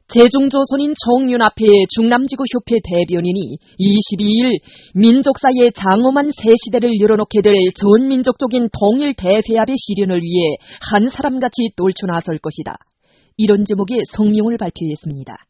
제중조선인 총윤합회 중남지구협회 대변인이 22일 민족사의 장엄한 새 시대를 열어놓게 될 전민족적인 통일 대회합의 실현을 위해 한 사람같이 떨쳐 나설 것이다. 이런 제목의 성명을 발표했습니다.